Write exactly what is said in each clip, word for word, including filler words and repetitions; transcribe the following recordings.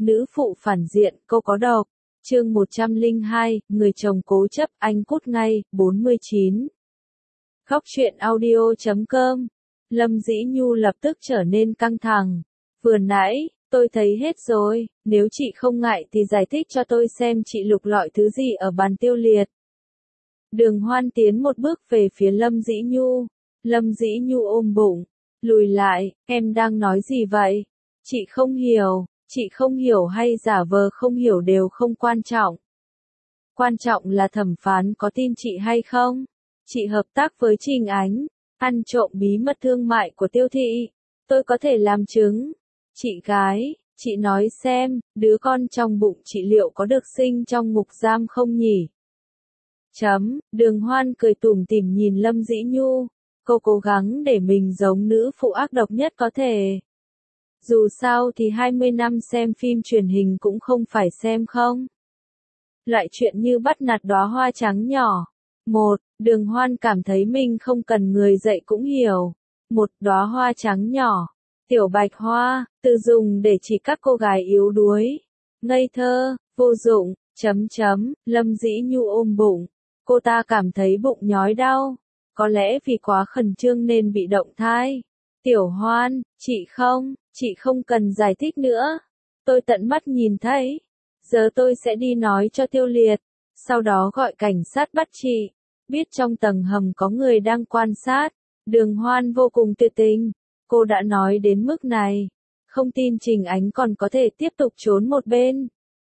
Nữ phụ phản diện, cô có độc. Chương một trăm lẻ hai, người chồng cố chấp, anh cút ngay, bốn mươi chín. Góc truyện audio chấm com. Lâm Dĩ Nhu lập tức trở nên căng thẳng. Vừa nãy, tôi thấy hết rồi, nếu chị không ngại thì giải thích cho tôi xem chị lục lọi thứ gì ở bàn tiêu liệt. Đường Hoan tiến một bước về phía Lâm Dĩ Nhu. Lâm Dĩ Nhu ôm bụng, lùi lại, em đang nói gì vậy? Chị không hiểu, chị không hiểu hay giả vờ không hiểu đều không quan trọng. Quan trọng là thẩm phán có tin chị hay không? Chị hợp tác với Trình Ánh, ăn trộm bí mật thương mại của Tiêu Thị. Tôi có thể làm chứng. Chị gái, chị nói xem, đứa con trong bụng chị liệu có được sinh trong ngục giam không nhỉ? Chấm, Đường Hoan cười tủm tỉm nhìn Lâm Dĩ Nhu. Cô cố gắng để mình giống nữ phụ ác độc nhất có thể. Dù sao thì hai mươi năm xem phim truyền hình cũng không phải xem không. Loại chuyện như bắt nạt đóa hoa trắng nhỏ. Một, Đường Hoan cảm thấy mình không cần người dạy cũng hiểu. Một đóa hoa trắng nhỏ. Tiểu bạch hoa, tự dùng để chỉ các cô gái yếu đuối. Ngây thơ, vô dụng, chấm chấm, Lâm Dĩ Nhu ôm bụng. Cô ta cảm thấy bụng nhói đau. Có lẽ vì quá khẩn trương nên bị động thai. Tiểu Hoan, chị không, chị không cần giải thích nữa. Tôi tận mắt nhìn thấy. Giờ tôi sẽ đi nói cho Tiêu Liệt. Sau đó gọi cảnh sát bắt chị. Biết trong tầng hầm có người đang quan sát. Đường Hoan vô cùng tuyệt tình. Cô đã nói đến mức này. Không tin Trình Ánh còn có thể tiếp tục trốn một bên.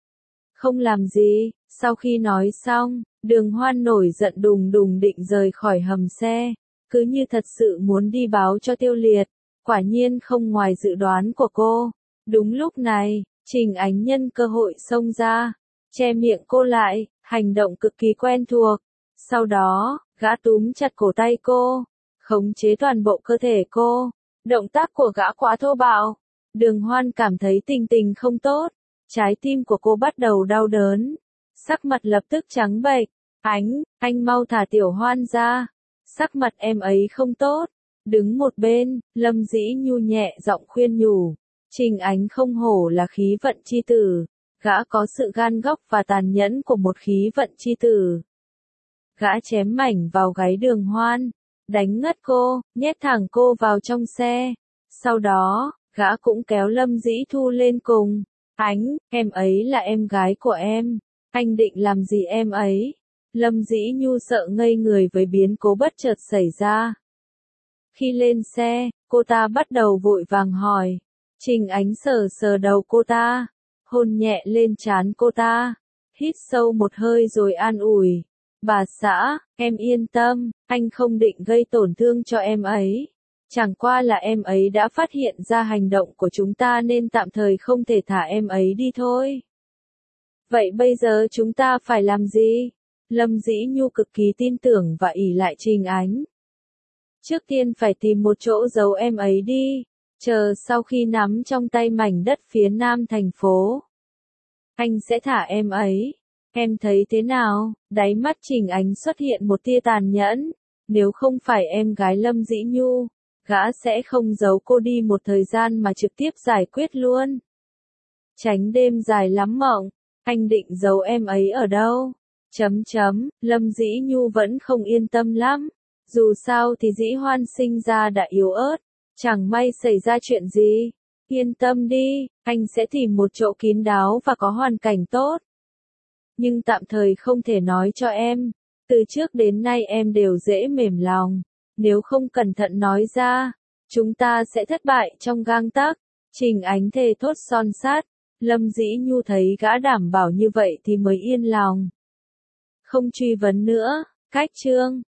Không làm gì. Sau khi nói xong, Đường Hoan nổi giận đùng đùng định rời khỏi hầm xe. Cứ như thật sự muốn đi báo cho Tiêu Liệt. Quả nhiên không ngoài dự đoán của cô. Đúng lúc này, Trình Ánh nhân cơ hội xông ra. Che miệng cô lại, hành động cực kỳ quen thuộc. Sau đó, gã túm chặt cổ tay cô. Khống chế toàn bộ cơ thể cô. Động tác của gã quá thô bạo. Đường Hoan cảm thấy tình tình không tốt. Trái tim của cô bắt đầu đau đớn. Sắc mặt lập tức trắng bệch. Ánh, anh mau thả Tiểu Hoan ra. Sắc mặt em ấy không tốt. Đứng một bên, Lâm Dĩ Nhu nhẹ giọng khuyên nhủ. Trình Ánh không hổ là khí vận chi tử. Gã có sự gan góc và tàn nhẫn của một khí vận chi tử. Gã chém mảnh vào gáy Đường Hoan. Đánh ngất cô, nhét thẳng cô vào trong xe. Sau đó, gã cũng kéo Lâm Dĩ Thu lên cùng. Ánh, em ấy là em gái của em. Anh định làm gì em ấy? Lâm Dĩ Nhu sợ ngây người với biến cố bất chợt xảy ra. Khi lên xe, cô ta bắt đầu vội vàng hỏi. Trình Ánh sờ sờ đầu cô ta. Hôn nhẹ lên trán cô ta. Hít sâu một hơi rồi an ủi. Bà xã, em yên tâm, anh không định gây tổn thương cho em ấy. Chẳng qua là em ấy đã phát hiện ra hành động của chúng ta nên tạm thời không thể thả em ấy đi thôi. Vậy bây giờ chúng ta phải làm gì? Lâm Dĩ Nhu cực kỳ tin tưởng và ỷ lại Trình Ánh. Trước tiên phải tìm một chỗ giấu em ấy đi. Chờ sau khi nắm trong tay mảnh đất phía nam thành phố. Anh sẽ thả em ấy. Em thấy thế nào? Đáy mắt Trình Ánh xuất hiện một tia tàn nhẫn. Nếu không phải em gái Lâm Dĩ Nhu, gã sẽ không giấu cô đi một thời gian mà trực tiếp giải quyết luôn. Tránh đêm dài lắm mộng. Anh định giấu em ấy ở đâu? Chấm chấm, Lâm Dĩ Nhu vẫn không yên tâm lắm. Dù sao thì Dĩ Hoan sinh ra đã yếu ớt. Chẳng may xảy ra chuyện gì. Yên tâm đi, anh sẽ tìm một chỗ kín đáo và có hoàn cảnh tốt. Nhưng tạm thời không thể nói cho em. Từ trước đến nay em đều dễ mềm lòng. Nếu không cẩn thận nói ra, chúng ta sẽ thất bại trong gang tấc. Trình Ánh thề thốt son sát. Lâm Dĩ Nhu thấy gã đảm bảo như vậy thì mới yên lòng. Không truy vấn nữa. Cách chương